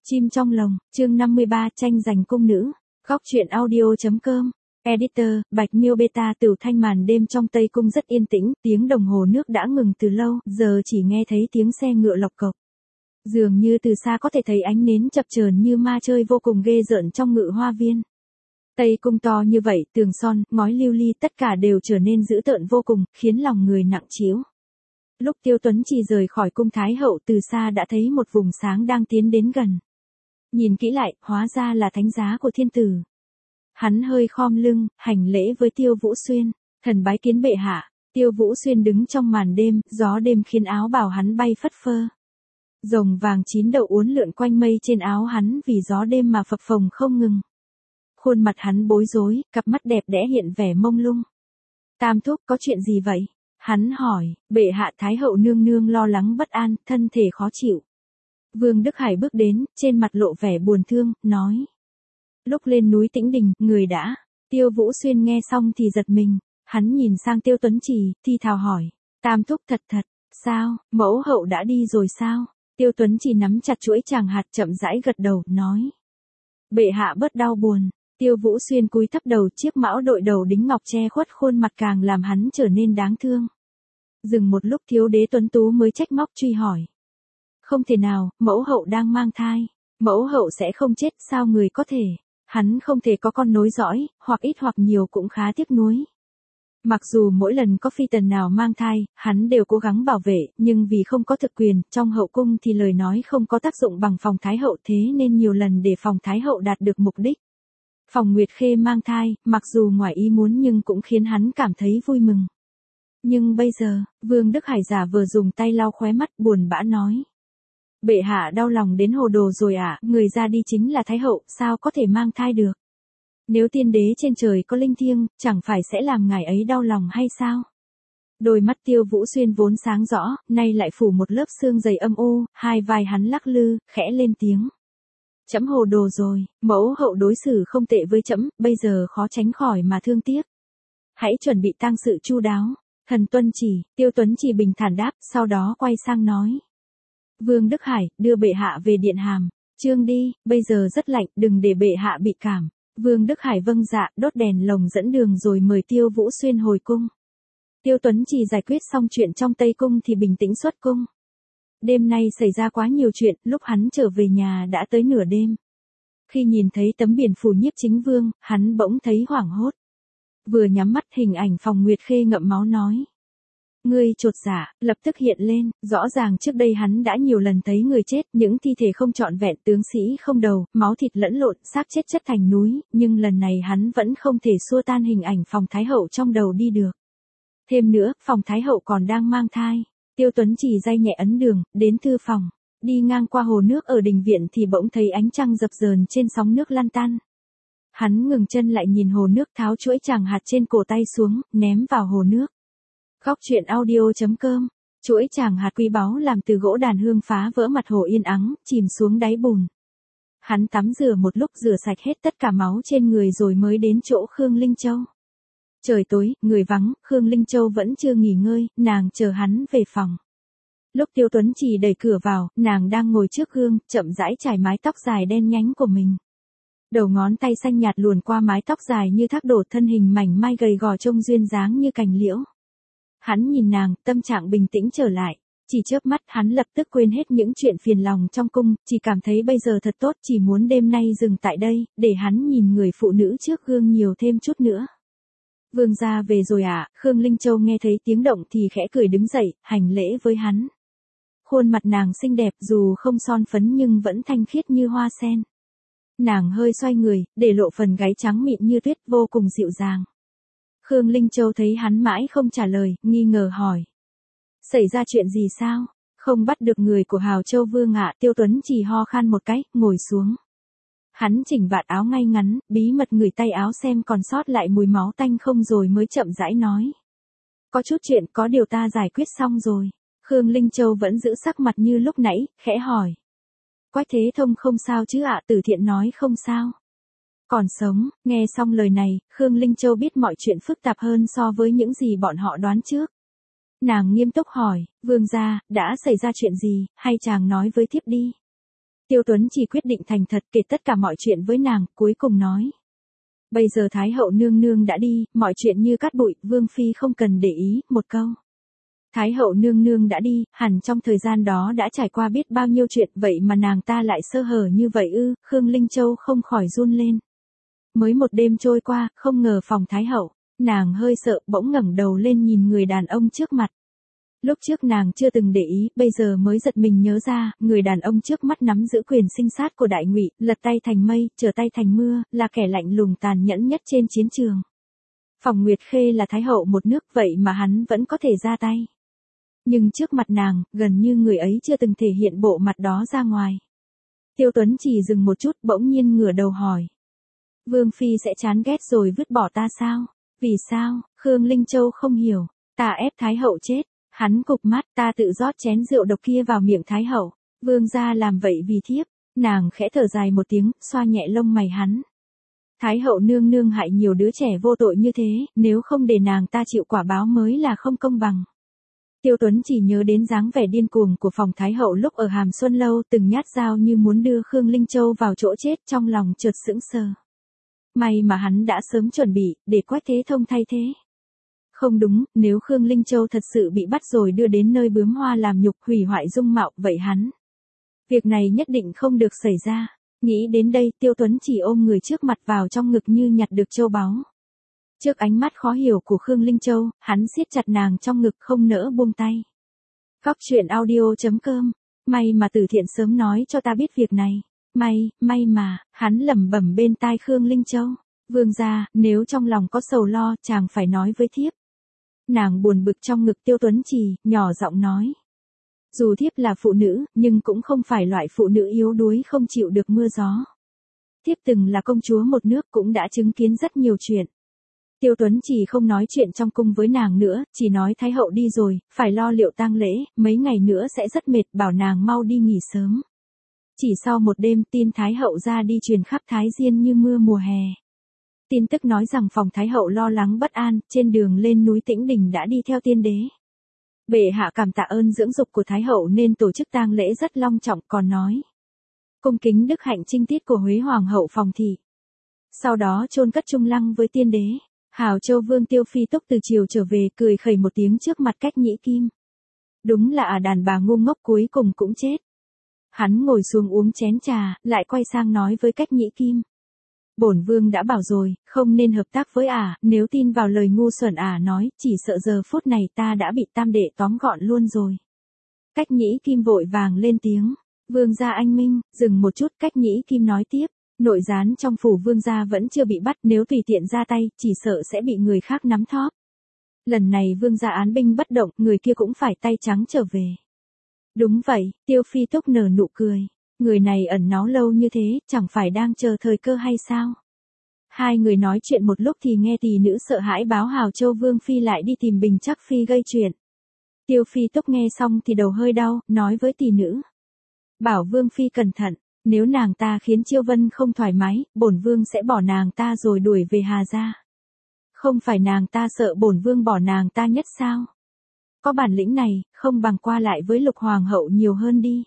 Chim trong lồng, chương 53 tranh giành cung nữ. Góc truyện audio.com. Editor, Bạch Miêu Beta. Từ thanh màn đêm trong Tây Cung rất yên tĩnh, tiếng đồng hồ nước đã ngừng từ lâu, giờ chỉ nghe thấy tiếng xe ngựa lộc cộc. Dường như từ xa có thể thấy ánh nến chập chờn như ma chơi vô cùng ghê rợn trong ngự hoa viên. Tây Cung to như vậy, tường son, ngói lưu ly tất cả đều trở nên dữ tợn vô cùng, khiến lòng người nặng trĩu. Lúc Tiêu Tuấn Trì rời khỏi cung Thái hậu, từ xa đã thấy một vùng sáng đang tiến đến gần. Nhìn kỹ lại, hóa ra là thánh giá của thiên tử. Hắn hơi khom lưng, hành lễ với Tiêu Vũ Xuyên, thần bái kiến bệ hạ. Tiêu Vũ Xuyên đứng trong màn đêm, gió đêm khiến áo bào hắn bay phất phơ. Rồng vàng chín đầu uốn lượn quanh mây trên áo hắn vì gió đêm mà phập phồng không ngừng. Khuôn mặt hắn bối rối, cặp mắt đẹp đẽ hiện vẻ mông lung. Tam thúc, có chuyện gì vậy? Hắn hỏi. Bệ hạ Thái hậu nương nương lo lắng bất an, thân thể khó chịu. Vương Đức Hải bước đến, trên mặt lộ vẻ buồn thương, nói. Lúc lên núi Tĩnh Đình, người đã. Tiêu Vũ Xuyên nghe xong thì giật mình. Hắn nhìn sang Tiêu Tuấn Trì, thi thào hỏi. Tam thúc thật, sao, mẫu hậu đã đi rồi sao? Tiêu Tuấn Trì nắm chặt chuỗi tràng hạt chậm rãi gật đầu, nói. Bệ hạ bớt đau buồn. Tiêu Vũ Xuyên cúi thấp đầu, chiếc mão đội đầu đính ngọc che khuất khuôn mặt càng làm hắn trở nên đáng thương. Dừng một lúc thiếu đế tuấn tú mới trách móc truy hỏi. Không thể nào, mẫu hậu đang mang thai. Mẫu hậu sẽ không chết, sao người có thể? Hắn không thể có con nối dõi, hoặc ít hoặc nhiều cũng khá tiếc nuối. Mặc dù mỗi lần có phi tần nào mang thai, hắn đều cố gắng bảo vệ, nhưng vì không có thực quyền, trong hậu cung thì lời nói không có tác dụng bằng phòng Thái hậu, thế nên nhiều lần để phòng Thái hậu đạt được mục đích. Phòng Nguyệt Khê mang thai, mặc dù ngoài ý muốn nhưng cũng khiến hắn cảm thấy vui mừng. Nhưng bây giờ, Vương Đức Hải giả vờ dùng tay lau khóe mắt, buồn bã nói. Bệ hạ đau lòng đến hồ đồ rồi ạ, người ra đi chính là Thái hậu, sao có thể mang thai được? Nếu tiên đế trên trời có linh thiêng, chẳng phải sẽ làm ngài ấy đau lòng hay sao? Đôi mắt Tiêu Vũ Xuyên vốn sáng rõ, nay lại phủ một lớp sương dày âm u, hai vai hắn lắc lư, khẽ lên tiếng. Trẫm hồ đồ rồi, mẫu hậu đối xử không tệ với trẫm, bây giờ khó tránh khỏi mà thương tiếc. Hãy chuẩn bị tang sự chu đáo. Thần tuân chỉ. Tiêu Tuấn Trì bình thản đáp, sau đó quay sang nói. Vương Đức Hải, đưa bệ hạ về điện hàm. Trương đi, bây giờ rất lạnh, đừng để bệ hạ bị cảm. Vương Đức Hải vâng dạ, đốt đèn lồng dẫn đường rồi mời Tiêu Vũ Xuyên hồi cung. Tiêu Tuấn Trì giải quyết xong chuyện trong Tây Cung thì bình tĩnh xuất cung. Đêm nay xảy ra quá nhiều chuyện, lúc hắn trở về nhà đã tới nửa đêm. Khi nhìn thấy tấm biển phủ Nhiếp Chính Vương, hắn bỗng thấy hoảng hốt. Vừa nhắm mắt hình ảnh phòng Nguyệt Khê ngậm máu nói. Ngươi chột dạ, lập tức hiện lên, rõ ràng trước đây hắn đã nhiều lần thấy người chết, những thi thể không trọn vẹn, tướng sĩ không đầu, máu thịt lẫn lộn, xác chết chất thành núi, nhưng lần này hắn vẫn không thể xua tan hình ảnh phòng Thái hậu trong đầu đi được. Thêm nữa, phòng Thái hậu còn đang mang thai. Tiêu Tuấn Trì day nhẹ ấn đường, đến thư phòng. Đi ngang qua hồ nước ở đình viện thì bỗng thấy ánh trăng dập dờn trên sóng nước lan tan. Hắn ngừng chân lại nhìn hồ nước, tháo chuỗi tràng hạt trên cổ tay xuống, ném vào hồ nước. Góc truyện audio.com. Chuỗi tràng hạt quý báu làm từ gỗ đàn hương phá vỡ mặt hồ yên ắng, chìm xuống đáy bùn. Hắn tắm rửa một lúc, rửa sạch hết tất cả máu trên người rồi mới đến chỗ Khương Linh Châu. Trời tối, người vắng, Khương Linh Châu vẫn chưa nghỉ ngơi, nàng chờ hắn về phòng. Lúc Tiêu Tuấn Trì đẩy cửa vào, nàng đang ngồi trước gương, chậm rãi chải mái tóc dài đen nhánh của mình. Đầu ngón tay xanh nhạt luồn qua mái tóc dài như thác đổ, thân hình mảnh mai gầy gò trông duyên dáng như cành liễu. Hắn nhìn nàng, tâm trạng bình tĩnh trở lại. Chỉ chớp mắt hắn lập tức quên hết những chuyện phiền lòng trong cung, chỉ cảm thấy bây giờ thật tốt, chỉ muốn đêm nay dừng tại đây, để hắn nhìn người phụ nữ trước gương nhiều thêm chút nữa. Vương gia về rồi ạ. Khương Linh Châu nghe thấy tiếng động thì khẽ cười đứng dậy, hành lễ với hắn. Khuôn mặt nàng xinh đẹp dù không son phấn nhưng vẫn thanh khiết như hoa sen. Nàng hơi xoay người, để lộ phần gáy trắng mịn như tuyết, vô cùng dịu dàng. Khương Linh Châu thấy hắn mãi không trả lời, nghi ngờ hỏi. Xảy ra chuyện gì sao? Không bắt được người của Hào Châu Vương ạ. Tiêu Tuấn chỉ ho khan một cái, ngồi xuống. Hắn chỉnh vạt áo ngay ngắn, bí mật ngửi tay áo xem còn sót lại mùi máu tanh không rồi mới chậm rãi nói. Có chút chuyện, có điều ta giải quyết xong rồi. Khương Linh Châu vẫn giữ sắc mặt như lúc nãy, khẽ hỏi. Quách Thế Thông không sao chứ ạ? Tử Thiện nói không sao. Còn sống. Nghe xong lời này, Khương Linh Châu biết mọi chuyện phức tạp hơn so với những gì bọn họ đoán trước. Nàng nghiêm túc hỏi, Vương gia, đã xảy ra chuyện gì, hay chàng nói với thiếp đi. Tiêu Tuấn chỉ quyết định thành thật kể tất cả mọi chuyện với nàng, cuối cùng nói. Bây giờ Thái hậu nương nương đã đi, mọi chuyện như cát bụi, Vương Phi không cần để ý, một câu. Thái hậu nương nương đã đi, hẳn trong thời gian đó đã trải qua biết bao nhiêu chuyện, vậy mà nàng ta lại sơ hở như vậy ư? Khương Linh Châu không khỏi run lên. Mới một đêm trôi qua, không ngờ phòng Thái hậu, nàng hơi sợ, bỗng ngẩng đầu lên nhìn người đàn ông trước mặt. Lúc trước nàng chưa từng để ý, bây giờ mới giật mình nhớ ra, người đàn ông trước mắt nắm giữ quyền sinh sát của Đại Ngụy, lật tay thành mây, trở tay thành mưa, là kẻ lạnh lùng tàn nhẫn nhất trên chiến trường. Phòng Nguyệt Khê là Thái hậu một nước, vậy mà hắn vẫn có thể ra tay. Nhưng trước mặt nàng, gần như người ấy chưa từng thể hiện bộ mặt đó ra ngoài. Tiêu Tuấn chỉ dừng một chút, bỗng nhiên ngửa đầu hỏi. Vương Phi sẽ chán ghét rồi vứt bỏ ta sao? Vì sao? Khương Linh Châu không hiểu. Ta ép Thái hậu chết. Hắn cụp mắt, ta tự rót chén rượu độc kia vào miệng Thái hậu. Vương gia làm vậy vì thiếp. Nàng khẽ thở dài một tiếng, xoa nhẹ lông mày hắn. Thái hậu nương nương hại nhiều đứa trẻ vô tội như thế, nếu không để nàng ta chịu quả báo mới là không công bằng. Tiêu Tuấn chỉ nhớ đến dáng vẻ điên cuồng của phòng Thái hậu lúc ở Hàm Xuân Lâu, từng nhát dao như muốn đưa Khương Linh Châu vào chỗ chết, trong lòng chợt sững sờ. May mà hắn đã sớm chuẩn bị, để Quách Thế Thông thay thế. Không đúng, nếu Khương Linh Châu thật sự bị bắt rồi đưa đến nơi bướm hoa làm nhục, hủy hoại dung mạo, vậy hắn. Việc này nhất định không được xảy ra. Nghĩ đến đây, Tiêu Tuấn chỉ ôm người trước mặt vào trong ngực như nhặt được châu báu. Trước ánh mắt khó hiểu của Khương Linh Châu, hắn siết chặt nàng trong ngực không nỡ buông tay. Góc truyện audio.com. May mà Từ Thiện sớm nói cho ta biết việc này. May mà, hắn lẩm bẩm bên tai Khương Linh Châu. Vương gia, nếu trong lòng có sầu lo, chàng phải nói với thiếp. Nàng buồn bực trong ngực Tiêu Tuấn Trì, nhỏ giọng nói. Dù thiếp là phụ nữ, nhưng cũng không phải loại phụ nữ yếu đuối không chịu được mưa gió. Thiếp từng là công chúa một nước, cũng đã chứng kiến rất nhiều chuyện. Tiêu Tuấn Trì không nói chuyện trong cung với nàng nữa, chỉ nói Thái hậu đi rồi, phải lo liệu tang lễ, mấy ngày nữa sẽ rất mệt, bảo nàng mau đi nghỉ sớm. Chỉ sau một đêm, tin Thái hậu ra đi truyền khắp Thái Diên như mưa mùa hè. Tin tức nói rằng phòng Thái hậu lo lắng bất an, trên đường lên núi Tĩnh Đình đã đi theo tiên đế. Bệ hạ cảm tạ ơn dưỡng dục của Thái hậu nên tổ chức tang lễ rất long trọng, còn nói. Cung kính đức hạnh trinh tiết của Huế Hoàng hậu Phòng Thị. Sau đó chôn cất chung lăng với tiên đế. Hào Châu Vương Tiêu Phi Túc từ chiều trở về, cười khẩy một tiếng trước mặt Cách Nhĩ Kim. Đúng là đàn bà ngu ngốc cuối cùng cũng chết. Hắn ngồi xuống uống chén trà, lại quay sang nói với Cách Nhĩ Kim. Bổn vương đã bảo rồi, không nên hợp tác với nếu tin vào lời ngu xuẩn nói, chỉ sợ giờ phút này ta đã bị tam đệ tóm gọn luôn rồi. Cách Nhĩ Kim vội vàng lên tiếng. Vương gia anh minh, dừng một chút, Cách Nhĩ Kim nói tiếp. Nội gián trong phủ vương gia vẫn chưa bị bắt, nếu tùy tiện ra tay, chỉ sợ sẽ bị người khác nắm thóp. Lần này vương gia án binh bất động, người kia cũng phải tay trắng trở về. Đúng vậy, Tiêu Phi Túc nở nụ cười. Người này ẩn náu lâu như thế, chẳng phải đang chờ thời cơ hay sao? Hai người nói chuyện một lúc thì nghe tỷ nữ sợ hãi báo Hào Châu Vương Phi lại đi tìm Bình Trắc Phi gây chuyện. Tiêu Phi Túc nghe xong thì đầu hơi đau, nói với tỷ nữ. Bảo Vương Phi cẩn thận, nếu nàng ta khiến Chiêu Vân không thoải mái, bổn vương sẽ bỏ nàng ta rồi đuổi về Hà gia. Không phải nàng ta sợ bổn vương bỏ nàng ta nhất sao? Có bản lĩnh này, không bằng qua lại với Lục Hoàng hậu nhiều hơn đi.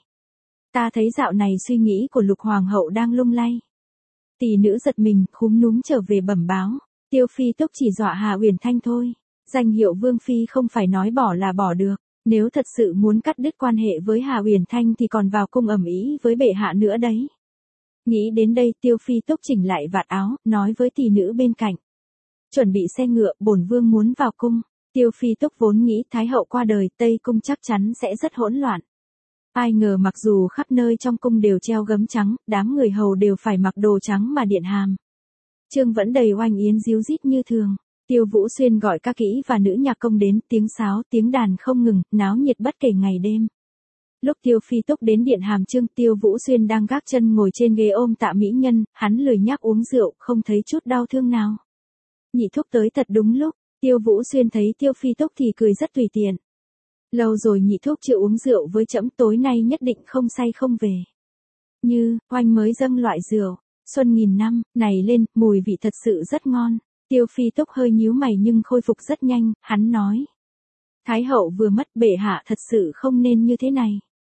Ta thấy dạo này suy nghĩ của Lục Hoàng hậu đang lung lay. Tỷ nữ giật mình, khúm núm trở về bẩm báo. Tiêu Phi Túc chỉ dọa Hà Uyển Thanh thôi. Danh hiệu Vương Phi không phải nói bỏ là bỏ được. Nếu thật sự muốn cắt đứt quan hệ với Hà Uyển Thanh thì còn vào cung ầm ĩ với bệ hạ nữa đấy. Nghĩ đến đây, Tiêu Phi Túc chỉnh lại vạt áo, nói với tỷ nữ bên cạnh. Chuẩn bị xe ngựa, bổn vương muốn vào cung. Tiêu Phi Túc vốn nghĩ Thái hậu qua đời, Tây cung chắc chắn sẽ rất hỗn loạn. Ai ngờ mặc dù khắp nơi trong cung đều treo gấm trắng, đám người hầu đều phải mặc đồ trắng mà điện hàm. Chương vẫn đầy oanh yến ríu rít như thường. Tiêu Vũ Xuyên gọi ca kỹ và nữ nhạc công đến, tiếng sáo, tiếng đàn không ngừng, náo nhiệt bất kể ngày đêm. Lúc Tiêu Phi Túc đến điện hàm Trương, Tiêu Vũ Xuyên đang gác chân ngồi trên ghế ôm tạ mỹ nhân, hắn lười nhác uống rượu, không thấy chút đau thương nào. Nhị thúc tới thật đúng lúc, Tiêu Vũ Xuyên thấy Tiêu Phi Túc thì cười rất tùy tiện. Lâu rồi nhị thúc chưa uống rượu với trẫm, tối nay nhất định không say không về. Như, oanh mới dâng loại rượu, xuân nghìn năm, này lên, mùi vị thật sự rất ngon. Tiêu Phi Túc hơi nhíu mày nhưng khôi phục rất nhanh, hắn nói. Thái hậu vừa mất, bệ hạ thật sự không nên như thế này.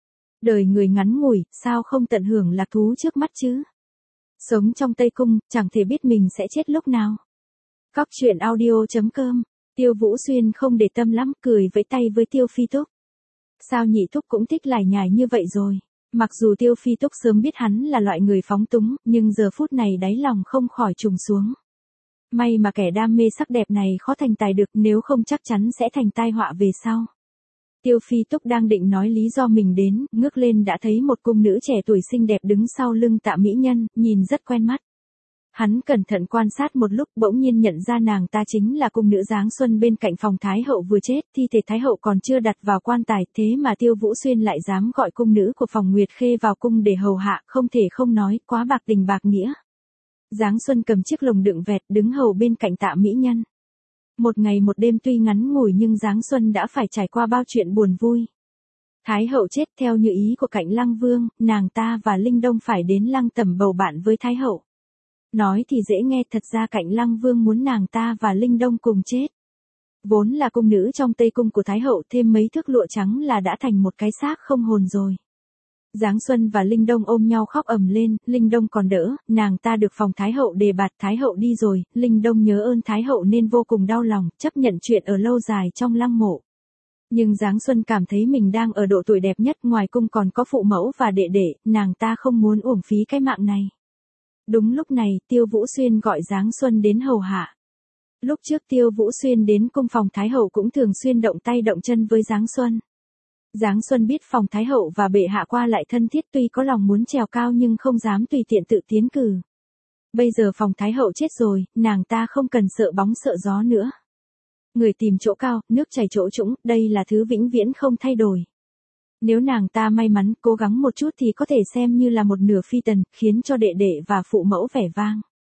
Đời người ngắn ngủi, sao không tận hưởng lạc thú trước mắt chứ? Sống trong Tây Cung, chẳng thể biết mình sẽ chết lúc nào. Cóc truyện audio.com. Tiêu Vũ Xuyên không để tâm lắm, cười với tay với Tiêu Phi Túc. Sao nhị thúc cũng thích lải nhải như vậy rồi? Mặc dù Tiêu Phi Túc sớm biết hắn là loại người phóng túng, nhưng giờ phút này đáy lòng không khỏi trùng xuống. May mà kẻ đam mê sắc đẹp này khó thành tài được, nếu không chắc chắn sẽ thành tai họa về sau. Tiêu Phi Túc đang định nói lý do mình đến, ngước lên đã thấy một cung nữ trẻ tuổi xinh đẹp đứng sau lưng Tạ mỹ nhân, nhìn rất quen mắt. Hắn cẩn thận quan sát một lúc, bỗng nhiên nhận ra nàng ta chính là cung nữ Giáng Xuân bên cạnh phòng Thái hậu vừa chết, thi thể Thái hậu còn chưa đặt vào quan tài, thế mà Tiêu Vũ Xuyên lại dám gọi cung nữ của phòng Nguyệt Khê vào cung để hầu hạ, không thể không nói, quá bạc tình bạc nghĩa. Giáng Xuân cầm chiếc lồng đựng vẹt đứng hầu bên cạnh Tạ mỹ nhân. Một ngày một đêm tuy ngắn ngủi nhưng Giáng Xuân đã phải trải qua bao chuyện buồn vui. Thái hậu chết theo như ý của Cạnh Lăng Vương, nàng ta và Linh Đông phải đến Lăng Tẩm bầu bạn với Thái hậu. Nói thì dễ nghe, thật ra Cạnh Lăng Vương muốn nàng ta và Linh Đông cùng chết. Vốn là cung nữ trong Tây Cung của Thái hậu, thêm mấy thước lụa trắng là đã thành một cái xác không hồn rồi. Giáng Xuân và Linh Đông ôm nhau khóc ầm lên, Linh Đông còn đỡ, nàng ta được phòng Thái hậu đề bạt, Thái hậu đi rồi, Linh Đông nhớ ơn Thái hậu nên vô cùng đau lòng, chấp nhận chuyện ở lâu dài trong lăng mộ. Nhưng Giáng Xuân cảm thấy mình đang ở độ tuổi đẹp nhất, ngoài cung còn có phụ mẫu và đệ đệ, nàng ta không muốn uổng phí cái mạng này. Đúng lúc này, Tiêu Vũ Xuyên gọi Giáng Xuân đến hầu hạ. Lúc trước Tiêu Vũ Xuyên đến cung phòng Thái hậu cũng thường xuyên động tay động chân với Giáng Xuân. Giáng Xuân biết phòng Thái hậu và bệ hạ qua lại thân thiết, tuy có lòng muốn trèo cao nhưng không dám tùy tiện tự tiến cử. Bây giờ phòng Thái hậu chết rồi, nàng ta không cần sợ bóng sợ gió nữa. Người tìm chỗ cao, nước chảy chỗ trũng, đây là thứ vĩnh viễn không thay đổi. Nếu nàng ta may mắn, cố gắng một chút thì có thể xem như là một nửa phi tần, khiến cho đệ đệ và phụ mẫu vẻ vang.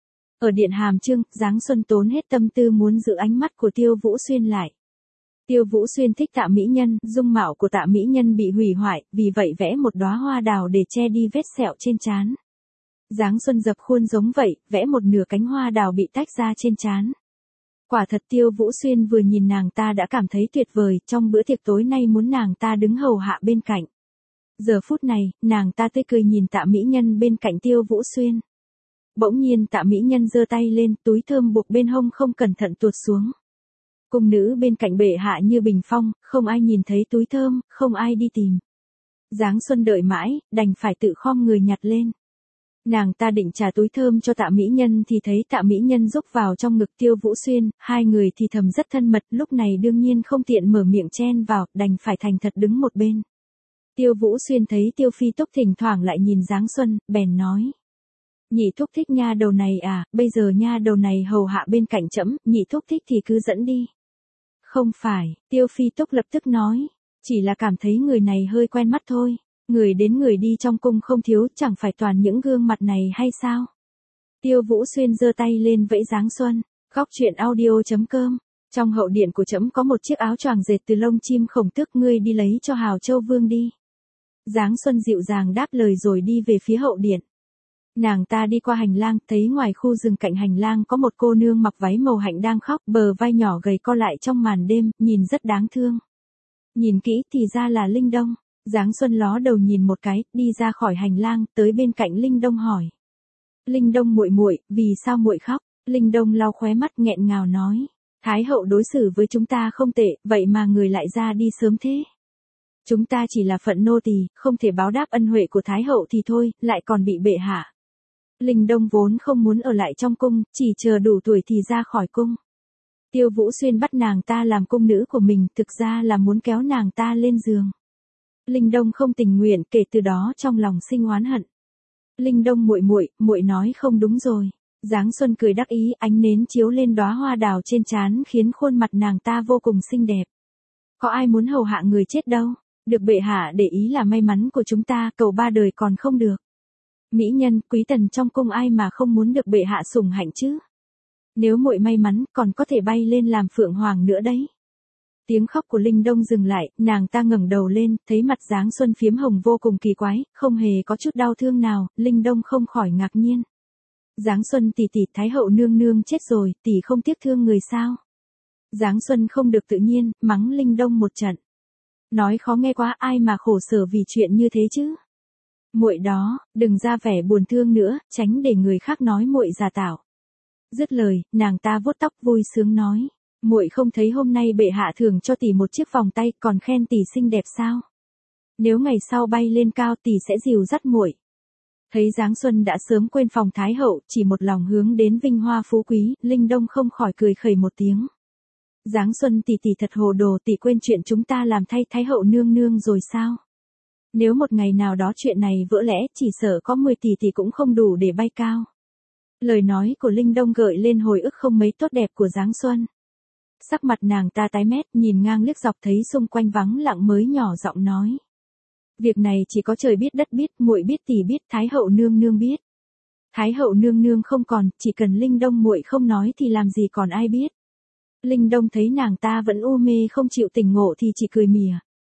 Ở điện Hàm Chương, Giáng Xuân tốn hết tâm tư muốn giữ ánh mắt của Tiêu Vũ Xuyên lại. Tiêu Vũ Xuyên thích Tạ mỹ nhân, dung mạo của Tạ mỹ nhân bị hủy hoại, vì vậy vẽ một đóa hoa đào để che đi vết sẹo trên trán. Giáng Xuân dập khuôn giống vậy, vẽ một nửa cánh hoa đào bị tách ra trên trán. Quả thật Tiêu Vũ Xuyên vừa nhìn nàng ta đã cảm thấy tuyệt vời, trong bữa tiệc tối nay muốn nàng ta đứng hầu hạ bên cạnh. Giờ phút này, nàng ta tươi cười nhìn Tạ mỹ nhân bên cạnh Tiêu Vũ Xuyên. Bỗng nhiên Tạ mỹ nhân giơ tay lên, túi thơm buộc bên hông không cẩn thận tuột xuống. Cung nữ bên cạnh bệ hạ như bình phong, không ai nhìn thấy túi thơm, không ai đi tìm. Giáng Xuân đợi mãi, đành phải tự khom người nhặt lên. Nàng ta định trả túi thơm cho Tạ mỹ nhân thì thấy Tạ mỹ nhân rúc vào trong ngực Tiêu Vũ Xuyên, hai người thì thầm rất thân mật, lúc này đương nhiên không tiện mở miệng chen vào, đành phải thành thật đứng một bên. Tiêu Vũ Xuyên thấy Tiêu Phi Túc thỉnh thoảng lại nhìn Giáng Xuân, bèn nói. Nhị thúc thích nha đầu này à, bây giờ nha đầu này hầu hạ bên cạnh trẫm, nhị thúc thích thì cứ dẫn đi. Không phải, Tiêu Phi Túc lập tức nói, chỉ là cảm thấy người này hơi quen mắt thôi. Người đến người đi trong cung không thiếu, chẳng phải toàn những gương mặt này hay sao? Tiêu Vũ Xuyên giơ tay lên vẫy Giáng Xuân. Cóc truyện audio.com. Trong hậu điện của trẫm có một chiếc áo choàng dệt từ lông chim khổng tước, ngươi đi lấy cho Hào Châu Vương đi. Giáng Xuân dịu dàng đáp lời rồi đi về phía hậu điện. Nàng ta đi qua hành lang, thấy ngoài khu rừng cạnh hành lang có một cô nương mặc váy màu hạnh đang khóc, bờ vai nhỏ gầy co lại trong màn đêm, nhìn rất đáng thương. Nhìn kỹ thì ra là Linh Đông. Giáng Xuân ló đầu nhìn một cái, đi ra khỏi hành lang, tới bên cạnh Linh Đông hỏi. Linh Đông muội muội, vì sao muội khóc? Linh Đông lau khóe mắt nghẹn ngào nói. Thái hậu đối xử với chúng ta không tệ, vậy mà người lại ra đi sớm thế. Chúng ta chỉ là phận nô tỳ, không thể báo đáp ân huệ của Thái hậu thì thôi, lại còn bị bệ hạ. Linh Đông vốn không muốn ở lại trong cung, chỉ chờ đủ tuổi thì ra khỏi cung. Tiêu Vũ Xuyên bắt nàng ta làm cung nữ của mình, thực ra là muốn kéo nàng ta lên giường. Linh Đông không tình nguyện, kể từ đó trong lòng sinh oán hận. Linh Đông muội muội, muội nói không đúng rồi. Giáng Xuân cười đắc ý, ánh nến chiếu lên đóa hoa đào trên trán khiến khuôn mặt nàng ta vô cùng xinh đẹp. Có ai muốn hầu hạ người chết đâu, được bệ hạ để ý là may mắn của chúng ta, cầu ba đời còn không được. Mỹ nhân, quý tần trong cung ai mà không muốn được bệ hạ sủng hạnh chứ. Nếu muội may mắn, còn có thể bay lên làm phượng hoàng nữa đấy. Tiếng khóc của Linh Đông dừng lại, nàng ta ngẩng đầu lên, thấy mặt Giáng Xuân phiếm hồng vô cùng kỳ quái, không hề có chút đau thương nào, Linh Đông không khỏi ngạc nhiên. Giáng Xuân tỷ tỷ, Thái hậu nương nương chết rồi, tỷ không tiếc thương người sao? Giáng Xuân không được tự nhiên, mắng Linh Đông một trận. Nói khó nghe quá, ai mà khổ sở vì chuyện như thế chứ. Muội đó, đừng ra vẻ buồn thương nữa, tránh để người khác nói muội giả tạo. Dứt lời, nàng ta vuốt tóc vui sướng nói, muội không thấy hôm nay bệ hạ thưởng cho tỷ một chiếc vòng tay, còn khen tỷ xinh đẹp sao? Nếu ngày sau bay lên cao tỷ sẽ dìu dắt muội. Thấy Giáng Xuân đã sớm quên phòng thái hậu, chỉ một lòng hướng đến vinh hoa phú quý, Linh Đông không khỏi cười khẩy một tiếng. Giáng Xuân tỷ tỷ thật hồ đồ, tỷ quên chuyện chúng ta làm thay thái hậu nương nương rồi sao? Nếu một ngày nào đó chuyện này vỡ lẽ, chỉ sợ có 10 tỷ tỷ cũng không đủ để bay cao. Lời nói của Linh Đông gợi lên hồi ức không mấy tốt đẹp của Giáng Xuân. Sắc mặt nàng ta tái mét, nhìn ngang liếc dọc thấy xung quanh vắng lặng mới nhỏ giọng nói. Việc này chỉ có trời biết đất biết, muội biết tỷ biết, thái hậu nương nương biết. Thái hậu nương nương không còn, chỉ cần Linh Đông muội không nói thì làm gì còn ai biết. Linh Đông thấy nàng ta vẫn u mê không chịu tỉnh ngộ thì chỉ cười mỉa.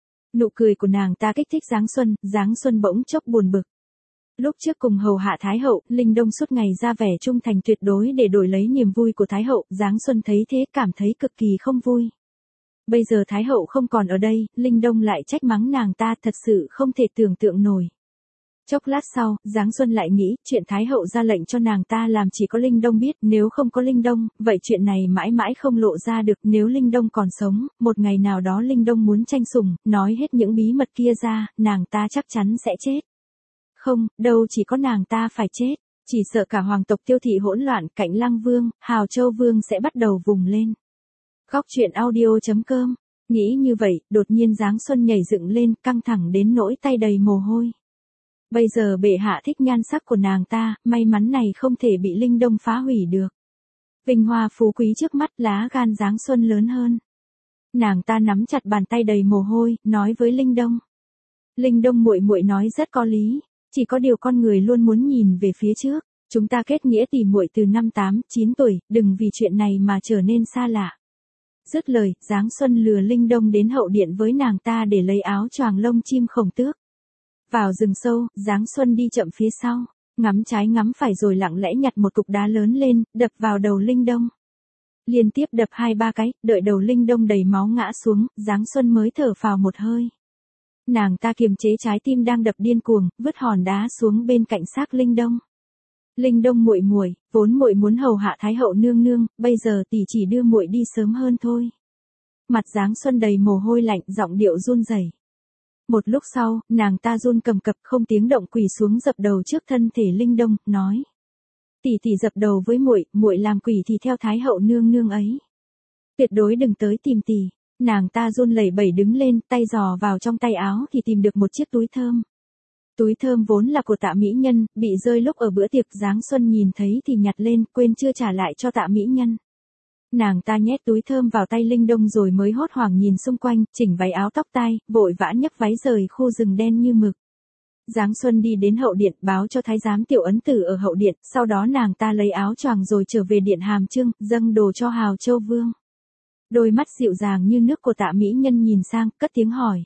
Nụ cười của nàng ta kích thích Giáng Xuân bỗng chốc buồn bực. Lúc trước cùng hầu hạ Thái hậu, Linh Đông suốt ngày ra vẻ trung thành tuyệt đối để đổi lấy niềm vui của Thái hậu, Giáng Xuân thấy thế cảm thấy cực kỳ không vui. Bây giờ Thái hậu không còn ở đây, Linh Đông lại trách mắng nàng ta, thật sự không thể tưởng tượng nổi. Chốc lát sau, Giáng Xuân lại nghĩ, chuyện Thái hậu ra lệnh cho nàng ta làm chỉ có Linh Đông biết, nếu không có Linh Đông, vậy chuyện này mãi mãi không lộ ra được, nếu Linh Đông còn sống, một ngày nào đó Linh Đông muốn tranh sủng, nói hết những bí mật kia ra, nàng ta chắc chắn sẽ chết. Không, đâu chỉ có nàng ta phải chết, chỉ sợ cả hoàng tộc Tiêu thị hỗn loạn, Cạnh Lăng Vương, Hào Châu Vương sẽ bắt đầu vùng lên. Góc truyện audio.com. Nghĩ như vậy, đột nhiên Giáng Xuân nhảy dựng lên, căng thẳng đến nỗi tay đầy mồ hôi. Bây giờ bệ hạ thích nhan sắc của nàng ta, may mắn này không thể bị Linh Đông phá hủy được. Vinh hoa phú quý trước mắt, lá gan Giáng Xuân lớn hơn. Nàng ta nắm chặt bàn tay đầy mồ hôi, nói với Linh Đông. Linh Đông muội muội nói rất có lý, chỉ có điều con người luôn muốn nhìn về phía trước. Chúng ta kết nghĩa tỷ muội từ năm 8, 9 tuổi, đừng vì chuyện này mà trở nên xa lạ. Dứt lời, Giáng Xuân lừa Linh Đông đến hậu điện với nàng ta để lấy áo choàng lông chim khổng tước. Vào rừng sâu, Giáng Xuân đi chậm phía sau, ngắm trái ngắm phải rồi lặng lẽ nhặt một cục đá lớn lên, đập vào đầu Linh Đông. Liên tiếp đập 2-3 cái, đợi đầu Linh Đông đầy máu ngã xuống, Giáng Xuân mới thở phào một hơi. Nàng ta kiềm chế trái tim đang đập điên cuồng, vứt hòn đá xuống bên cạnh xác Linh Đông. Linh Đông muội muội, vốn muội muốn hầu hạ Thái hậu nương nương, bây giờ tỷ chỉ đưa muội đi sớm hơn thôi. Mặt Giáng Xuân đầy mồ hôi lạnh, giọng điệu run rẩy. Một lúc sau, nàng ta run cầm cập không tiếng động quỳ xuống dập đầu trước thân thể Linh Đông, nói: tỷ tỷ dập đầu với muội, muội làm quỷ thì theo Thái hậu nương nương ấy. Tuyệt đối đừng tới tìm tỷ. Nàng ta run lẩy bẩy đứng lên, tay giò vào trong tay áo thì tìm được một chiếc túi thơm. Túi thơm vốn là của Tạ mỹ nhân, bị rơi lúc ở bữa tiệc, Giáng Xuân nhìn thấy thì nhặt lên, quên chưa trả lại cho Tạ mỹ nhân. Nàng ta nhét túi thơm vào tay Linh Đông rồi mới hốt hoảng nhìn xung quanh, chỉnh váy áo tóc tai, vội vã nhấc váy rời khu rừng đen như mực. Giáng Xuân đi đến hậu điện, báo cho thái giám Tiểu Ấn Tử ở hậu điện, sau đó nàng ta lấy áo choàng rồi trở về điện Hàm Chương, dâng đồ cho Hào Châu Vương. Đôi mắt dịu dàng như nước của Tạ mỹ nhân nhìn sang, cất tiếng hỏi: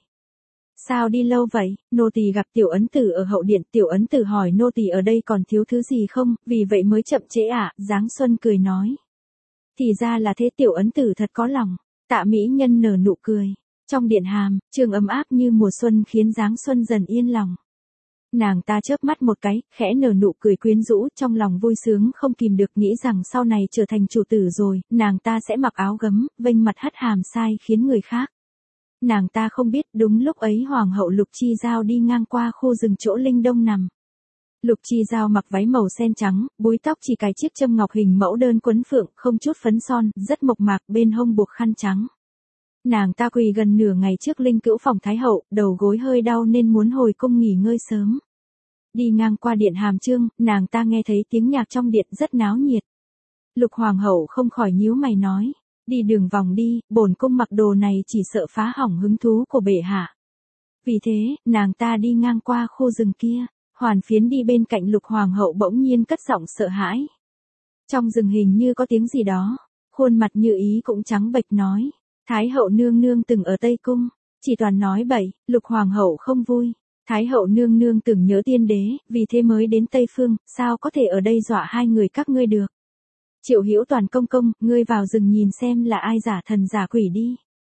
sao đi lâu vậy? Nô tỳ gặp Tiểu Ấn Tử ở hậu điện, Tiểu Ấn Tử hỏi nô tỳ ở đây còn thiếu thứ gì không, vì vậy mới chậm trễ ạ. Giáng Xuân cười nói: thì ra là thế, Tiểu Ấn Tử thật có lòng. Tạ mỹ nhân nở nụ cười. Trong điện Hàm Chương ấm áp như mùa xuân khiến Giáng Xuân dần yên lòng. Nàng ta chớp mắt một cái, khẽ nở nụ cười quyến rũ, trong lòng vui sướng không kìm được, nghĩ rằng sau này trở thành chủ tử rồi, nàng ta sẽ mặc áo gấm, vênh mặt hất hàm sai khiến người khác. Nàng ta không biết, đúng lúc ấy Hoàng hậu Lục Chi Giao đi ngang qua khu rừng chỗ Linh Đông nằm. Lục Chi Giao mặc váy màu sen trắng, búi tóc chỉ cài chiếc châm ngọc hình mẫu đơn quấn phượng, không chút phấn son, rất mộc mạc, bên hông buộc khăn trắng. Nàng ta quỳ gần nửa ngày trước linh cữu phòng Thái hậu, đầu gối hơi đau nên muốn hồi cung nghỉ ngơi sớm. Đi ngang qua điện Hàm Chương, nàng ta nghe thấy tiếng nhạc trong điện rất náo nhiệt. Lục Hoàng hậu không khỏi nhíu mày nói: đi đường vòng đi, bổn cung mặc đồ này chỉ sợ phá hỏng hứng thú của bệ hạ. Vì thế, nàng ta đi ngang qua khu rừng kia, Hoàn Phiến đi bên cạnh Lục Hoàng hậu bỗng nhiên cất giọng sợ hãi. Trong rừng hình như có tiếng gì đó, khuôn mặt Như Ý cũng trắng bệch nói: Thái hậu nương nương từng ở Tây Cung, chỉ toàn nói bậy. Lục Hoàng hậu không vui: Thái hậu nương nương từng nhớ tiên đế, vì thế mới đến Tây Phương, sao có thể ở đây dọa hai người các ngươi được. Triệu Hữu Toàn công công, ngươi vào rừng nhìn xem là ai giả thần giả quỷ đi.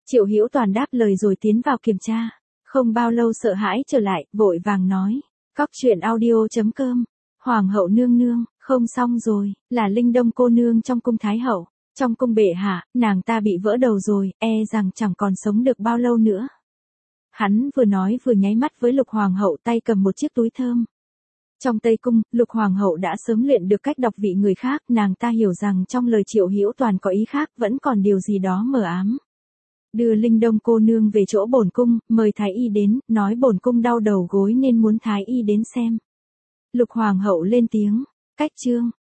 Triệu Hữu Toàn đáp lời rồi tiến vào kiểm tra. Không bao lâu sợ hãi trở lại, vội vàng nói. Cóc truyện audio.com. Hoàng hậu nương nương, không xong rồi, là Linh Đông cô nương trong cung Thái hậu. Trong cung bệ hạ, nàng ta bị vỡ đầu rồi, e rằng chẳng còn sống được bao lâu nữa. Hắn vừa nói vừa nháy mắt với Lục Hoàng hậu, tay cầm một chiếc túi thơm. Trong Tây Cung, Lục Hoàng hậu đã sớm luyện được cách đọc vị người khác, nàng ta hiểu rằng trong lời Triệu Hữu Toàn có ý khác, vẫn còn điều gì đó mờ ám. Đưa Linh Đông cô nương về chỗ bổn cung, mời thái y đến, nói bổn cung đau đầu gối nên muốn thái y đến xem. Lục Hoàng hậu lên tiếng, cách chương.